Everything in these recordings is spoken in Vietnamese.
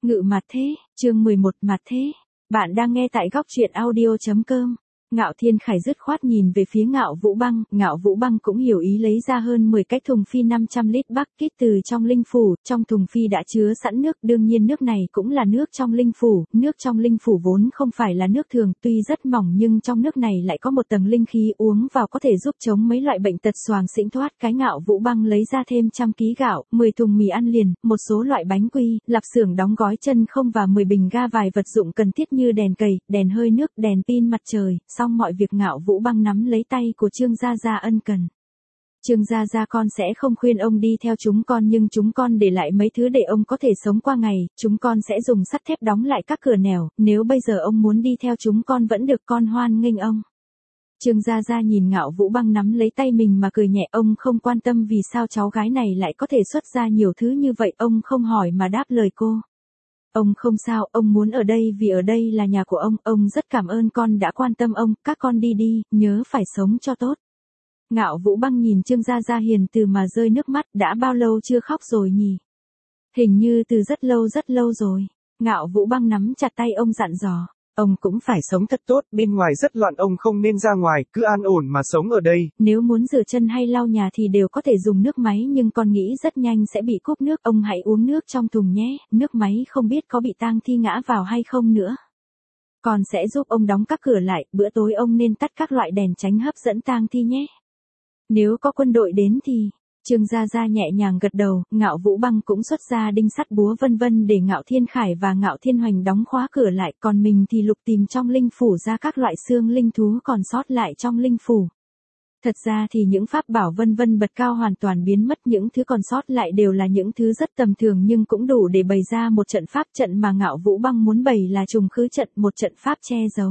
Ngự mặt thế, chương 11 mặt thế. Bạn đang nghe tại góc truyện audio.com. Ngạo Thiên Khải dứt khoát nhìn về phía Ngạo Vũ Băng cũng hiểu ý lấy ra hơn 10 cái thùng phi 500 lít bắc kít từ trong linh phủ, trong thùng phi đã chứa sẵn nước, đương nhiên nước này cũng là nước trong linh phủ vốn không phải là nước thường, tuy rất mỏng nhưng trong nước này lại có một tầng linh khí uống vào có thể giúp chống mấy loại bệnh tật xoàng xĩnh thoát. Cái Ngạo Vũ Băng lấy ra thêm 100 ký gạo, 10 thùng mì ăn liền, một số loại bánh quy, lạp xưởng đóng gói chân không và 10 bình ga vài vật dụng cần thiết như đèn cầy, đèn hơi nước, đèn pin mặt trời. Xong mọi việc Ngạo Vũ Băng nắm lấy tay của Trương Gia Gia ân cần. Trương Gia Gia, con sẽ không khuyên ông đi theo chúng con, nhưng chúng con để lại mấy thứ để ông có thể sống qua ngày, chúng con sẽ dùng sắt thép đóng lại các cửa nẻo, nếu bây giờ ông muốn đi theo chúng con vẫn được, con hoan nghênh ông. Trương Gia Gia nhìn Ngạo Vũ Băng nắm lấy tay mình mà cười nhẹ, ông không quan tâm vì sao cháu gái này lại có thể xuất ra nhiều thứ như vậy, ông không hỏi mà đáp lời cô. Ông không sao, ông muốn ở đây vì ở đây là nhà của ông rất cảm ơn con đã quan tâm ông, các con đi đi, nhớ phải sống cho tốt. Ngạo Vũ Băng nhìn Trương Gia Gia hiền từ mà rơi nước mắt, đã bao lâu chưa khóc rồi nhỉ? Hình như từ rất lâu rồi. Ngạo Vũ Băng nắm chặt tay ông dặn dò. Ông cũng phải sống thật tốt, bên ngoài rất loạn, ông không nên ra ngoài, cứ an ổn mà sống ở đây. Nếu muốn rửa chân hay lau nhà thì đều có thể dùng nước máy, nhưng con nghĩ rất nhanh sẽ bị cúp nước, ông hãy uống nước trong thùng nhé, nước máy không biết có bị tang thi ngã vào hay không nữa. Con sẽ giúp ông đóng các cửa lại, bữa tối ông nên tắt các loại đèn tránh hấp dẫn tang thi nhé. Nếu có quân đội đến thì... Trương Gia Gia nhẹ nhàng gật đầu, Ngạo Vũ Băng cũng xuất ra đinh sắt búa vân vân để Ngạo Thiên Khải và Ngạo Thiên Hoành đóng khóa cửa lại, còn mình thì lục tìm trong linh phủ ra các loại xương linh thú còn sót lại trong linh phủ. Thật ra thì những pháp bảo vân vân bật cao hoàn toàn biến mất, những thứ còn sót lại đều là những thứ rất tầm thường nhưng cũng đủ để bày ra một trận pháp. Trận mà Ngạo Vũ Băng muốn bày là trùng khứ trận, một trận pháp che giấu.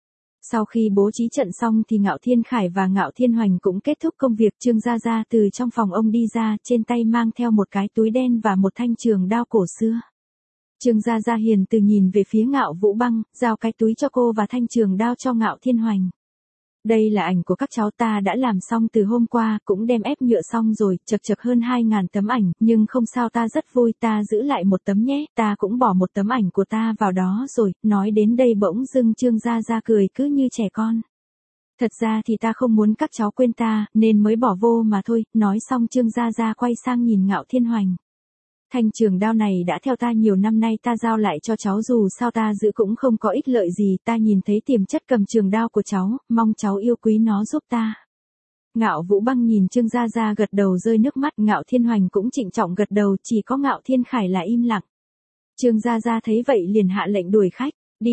Sau khi bố trí trận xong thì Ngạo Thiên Khải và Ngạo Thiên Hoành cũng kết thúc công việc. Trương Gia Gia từ trong phòng ông đi ra, trên tay mang theo một cái túi đen và một thanh trường đao cổ xưa. Trương Gia Gia hiền từ nhìn về phía Ngạo Vũ Băng, giao cái túi cho cô và thanh trường đao cho Ngạo Thiên Hoành. Đây là ảnh của các cháu, ta đã làm xong từ hôm qua, cũng đem ép nhựa xong rồi, chật hơn 2.000 tấm ảnh, nhưng không sao, ta rất vui, ta giữ lại một tấm nhé, ta cũng bỏ một tấm ảnh của ta vào đó rồi. Nói đến đây bỗng dưng Trương Gia Gia cười cứ như trẻ con. Thật ra thì ta không muốn các cháu quên ta, nên mới bỏ vô mà thôi. Nói xong Trương Gia Gia quay sang nhìn Ngạo Thiên Hoành. Thanh trường đao này đã theo ta nhiều năm nay, ta giao lại cho cháu, dù sao ta giữ cũng không có ích lợi gì, ta nhìn thấy tiềm chất cầm trường đao của cháu, mong cháu yêu quý nó giúp ta. Ngạo Vũ Băng nhìn Trương Gia Gia gật đầu rơi nước mắt, Ngạo Thiên Hoành cũng trịnh trọng gật đầu, chỉ có Ngạo Thiên Khải là im lặng. Trương Gia Gia thấy vậy liền hạ lệnh đuổi khách,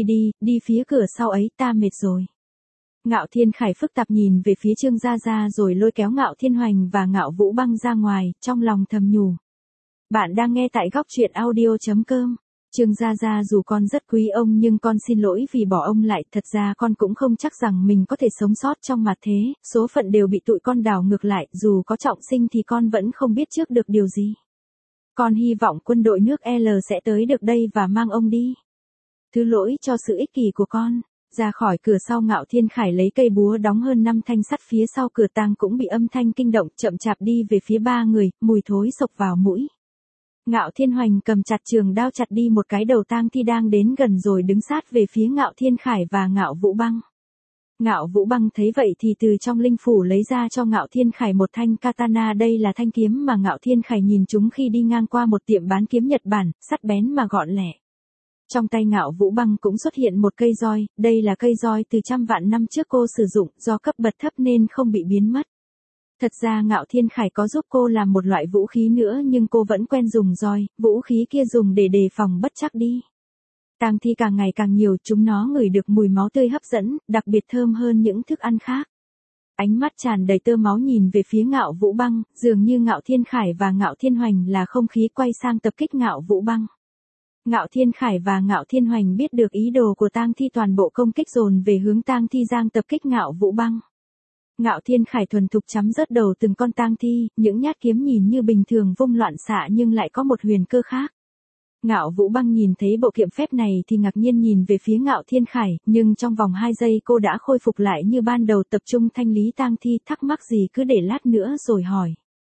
đi phía cửa sau ấy, ta mệt rồi. Ngạo Thiên Khải phức tạp nhìn về phía Trương Gia Gia rồi lôi kéo Ngạo Thiên Hoành và Ngạo Vũ Băng ra ngoài, trong lòng thầm nhủ. Bạn đang nghe tại góc truyện audio.com. Trương Gia Gia, dù con rất quý ông nhưng con xin lỗi vì bỏ ông lại, thật ra con cũng không chắc rằng mình có thể sống sót trong mặt thế, số phận đều bị tụi con đảo ngược lại, dù có trọng sinh thì con vẫn không biết trước được điều gì. Con hy vọng quân đội nước L sẽ tới được đây và mang ông đi. Thứ lỗi cho sự ích kỷ của con. Ra khỏi cửa sau, Ngạo Thiên Khải lấy cây búa đóng hơn 5 thanh sắt phía sau cửa tang cũng bị âm thanh kinh động, chậm chạp đi về phía ba người, mùi thối xộc vào mũi. Ngạo Thiên Hoành cầm chặt trường đao chặt đi một cái đầu tang thi đang đến gần rồi đứng sát về phía Ngạo Thiên Khải và Ngạo Vũ Băng. Ngạo Vũ Băng thấy vậy thì từ trong linh phủ lấy ra cho Ngạo Thiên Khải một thanh katana, đây là thanh kiếm mà Ngạo Thiên Khải nhìn chúng khi đi ngang qua một tiệm bán kiếm Nhật Bản, sắc bén mà gọn lẹ. Trong tay Ngạo Vũ Băng cũng xuất hiện một cây roi, đây là cây roi từ trăm vạn năm trước cô sử dụng, do cấp bậc thấp nên không bị biến mất. Thật ra Ngạo Thiên Khải có giúp cô làm một loại vũ khí nữa nhưng cô vẫn quen dùng roi, vũ khí kia dùng để đề phòng bất trắc đi. Tang thi càng ngày càng nhiều, chúng nó ngửi được mùi máu tươi hấp dẫn, đặc biệt thơm hơn những thức ăn khác. Ánh mắt tràn đầy tơ máu nhìn về phía Ngạo Vũ Băng, dường như Ngạo Thiên Khải và Ngạo Thiên Hoành là không khí quay sang tập kích Ngạo Vũ Băng. Ngạo Thiên Khải và Ngạo Thiên Hoành biết được ý đồ của tang thi, toàn bộ công kích dồn về hướng tang thi giang tập kích Ngạo Vũ Băng. Ngạo Thiên Khải thuần thục chấm rớt đầu từng con tang thi, những nhát kiếm nhìn như bình thường vung loạn xạ nhưng lại có một huyền cơ khác. Ngạo Vũ Băng nhìn thấy bộ kiệm phép này thì ngạc nhiên nhìn về phía Ngạo Thiên Khải, nhưng trong vòng 2 giây cô đã khôi phục lại như ban đầu, tập trung thanh lý tang thi, thắc mắc gì cứ để lát nữa rồi hỏi.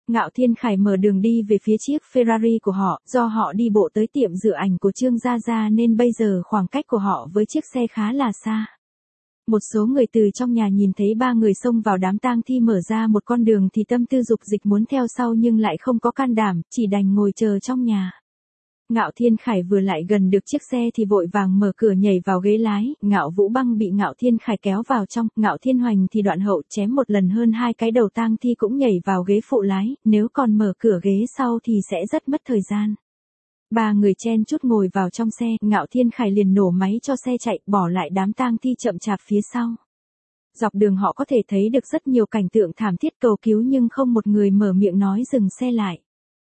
Ngạo Thiên Khải mở đường đi về phía chiếc Ferrari của họ, do họ đi bộ tới tiệm rửa ảnh của Trương Gia Gia nên bây giờ khoảng cách của họ với chiếc xe khá là xa. Một số người từ trong nhà nhìn thấy ba người xông vào đám tang thi mở ra một con đường thì tâm tư dục dịch muốn theo sau nhưng lại không có can đảm, chỉ đành ngồi chờ trong nhà. Ngạo Thiên Khải vừa lại gần được chiếc xe thì vội vàng mở cửa nhảy vào ghế lái, Ngạo Vũ Băng bị Ngạo Thiên Khải kéo vào trong, Ngạo Thiên Hoành thì đoạn hậu chém một lần hơn 2 cái đầu tang thi cũng nhảy vào ghế phụ lái, nếu còn mở cửa ghế sau thì sẽ rất mất thời gian. Ba người chen chúc ngồi vào trong xe, Ngạo Thiên Khải liền nổ máy cho xe chạy, bỏ lại đám tang thi chậm chạp phía sau. Dọc đường họ có thể thấy được rất nhiều cảnh tượng thảm thiết cầu cứu nhưng không một người mở miệng nói dừng xe lại.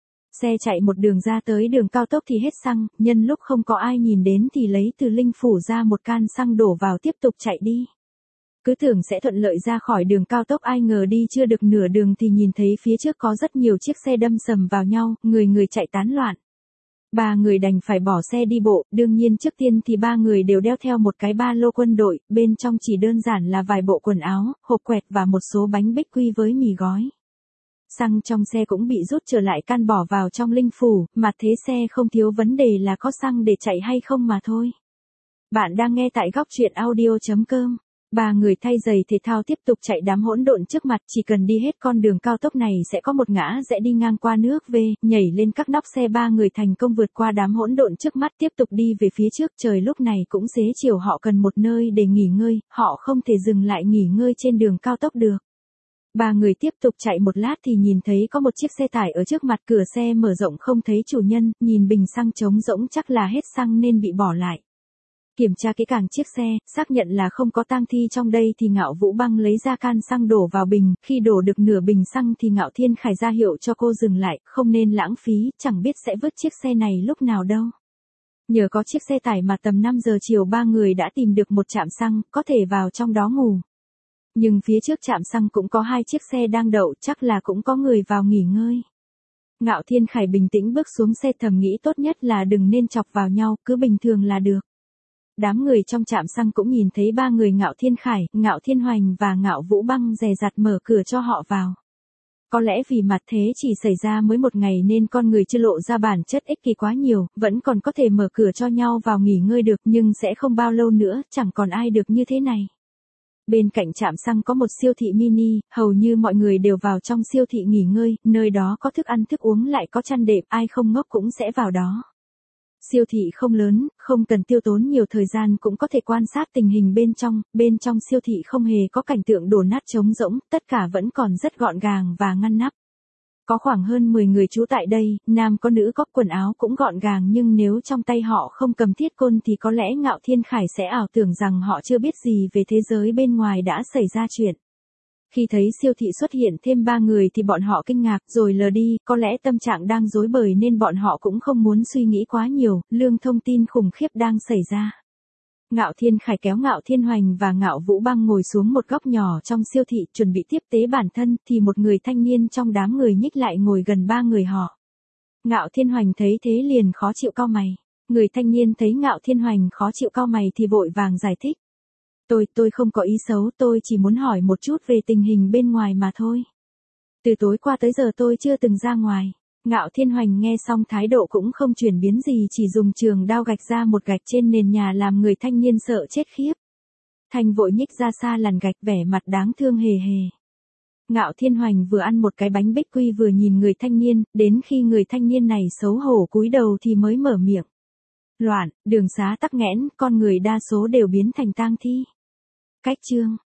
Xe chạy một đường ra tới đường cao tốc thì hết xăng, nhân lúc không có ai nhìn đến thì lấy từ linh phủ ra một can xăng đổ vào tiếp tục chạy đi. Cứ tưởng sẽ thuận lợi ra khỏi đường cao tốc, ai ngờ đi chưa được nửa đường thì nhìn thấy phía trước có rất nhiều chiếc xe đâm sầm vào nhau, người chạy tán loạn. Ba người đành phải bỏ xe đi bộ, đương nhiên trước tiên thì ba người đều đeo theo một cái ba lô quân đội, bên trong chỉ đơn giản là vài bộ quần áo, hộp quẹt và một số bánh bích quy với mì gói. Xăng trong xe cũng bị rút trở lại can bỏ vào trong linh phủ, mà thế xe không thiếu, vấn đề là có xăng để chạy hay không mà thôi. Bạn đang nghe tại góc truyện audio.com. Ba người thay giày thể thao tiếp tục chạy đám hỗn độn trước mặt, chỉ cần đi hết con đường cao tốc này sẽ có một ngã rẽ đi ngang qua nước về, nhảy lên các nóc xe, ba người thành công vượt qua đám hỗn độn trước mắt, tiếp tục đi về phía trước. Trời lúc này cũng xế chiều, họ cần một nơi để nghỉ ngơi, họ không thể dừng lại nghỉ ngơi trên đường cao tốc được. Ba người tiếp tục chạy một lát thì nhìn thấy có một chiếc xe tải ở trước mặt, cửa xe mở rộng không thấy chủ nhân, nhìn bình xăng trống rỗng chắc là hết xăng nên bị bỏ lại. Kiểm tra kỹ càng chiếc xe, xác nhận là không có tang thi trong đây thì Ngạo Vũ Băng lấy ra can xăng đổ vào bình, khi đổ được nửa bình xăng thì Ngạo Thiên Khải ra hiệu cho cô dừng lại, không nên lãng phí, chẳng biết sẽ vứt chiếc xe này lúc nào đâu. Nhờ có chiếc xe tải mà tầm 5 giờ chiều ba người đã tìm được một trạm xăng, có thể vào trong đó ngủ. Nhưng phía trước trạm xăng cũng có 2 chiếc xe đang đậu, chắc là cũng có người vào nghỉ ngơi. Ngạo Thiên Khải bình tĩnh bước xuống xe, thầm nghĩ tốt nhất là đừng nên chọc vào nhau, cứ bình thường là được. Đám người trong trạm xăng cũng nhìn thấy ba người Ngạo Thiên Khải, Ngạo Thiên Hoành và Ngạo Vũ Băng dè dặt mở cửa cho họ vào. Có lẽ vì mặt thế chỉ xảy ra mới một ngày nên con người chưa lộ ra bản chất ích kỷ quá nhiều, vẫn còn có thể mở cửa cho nhau vào nghỉ ngơi được, nhưng sẽ không bao lâu nữa, chẳng còn ai được như thế này. Bên cạnh trạm xăng có một siêu thị mini, hầu như mọi người đều vào trong siêu thị nghỉ ngơi, nơi đó có thức ăn thức uống lại có chăn đệm, ai không ngốc cũng sẽ vào đó. Siêu thị không lớn, không cần tiêu tốn nhiều thời gian cũng có thể quan sát tình hình bên trong siêu thị không hề có cảnh tượng đổ nát trống rỗng, tất cả vẫn còn rất gọn gàng và ngăn nắp. Có khoảng hơn 10 người trú tại đây, nam có nữ có, quần áo cũng gọn gàng nhưng nếu trong tay họ không cầm thiết côn thì có lẽ Ngạo Thiên Khải sẽ ảo tưởng rằng họ chưa biết gì về thế giới bên ngoài đã xảy ra chuyện. Khi thấy siêu thị xuất hiện thêm 3 người thì bọn họ kinh ngạc rồi lờ đi, có lẽ tâm trạng đang rối bời nên bọn họ cũng không muốn suy nghĩ quá nhiều, lương thông tin khủng khiếp đang xảy ra. Ngạo Thiên Khải kéo Ngạo Thiên Hoành và Ngạo Vũ Băng ngồi xuống một góc nhỏ trong siêu thị chuẩn bị tiếp tế bản thân thì một người thanh niên trong đám người nhích lại ngồi gần ba người họ. Ngạo Thiên Hoành thấy thế liền khó chịu cau mày. Người thanh niên thấy Ngạo Thiên Hoành khó chịu cau mày thì vội vàng giải thích. Tôi không có ý xấu, tôi chỉ muốn hỏi một chút về tình hình bên ngoài mà thôi. Từ tối qua tới giờ tôi chưa từng ra ngoài. Ngạo Thiên Hoành nghe xong thái độ cũng không chuyển biến gì, chỉ dùng trường đao gạch ra một gạch trên nền nhà làm người thanh niên sợ chết khiếp. Thanh vội nhích ra xa làn gạch, vẻ mặt đáng thương hề hề. Ngạo Thiên Hoành vừa ăn một cái bánh bích quy vừa nhìn người thanh niên, đến khi người thanh niên này xấu hổ cúi đầu thì mới mở miệng. Loạn, đường xá tắc nghẽn, con người đa số đều biến thành tang thi. Cách chương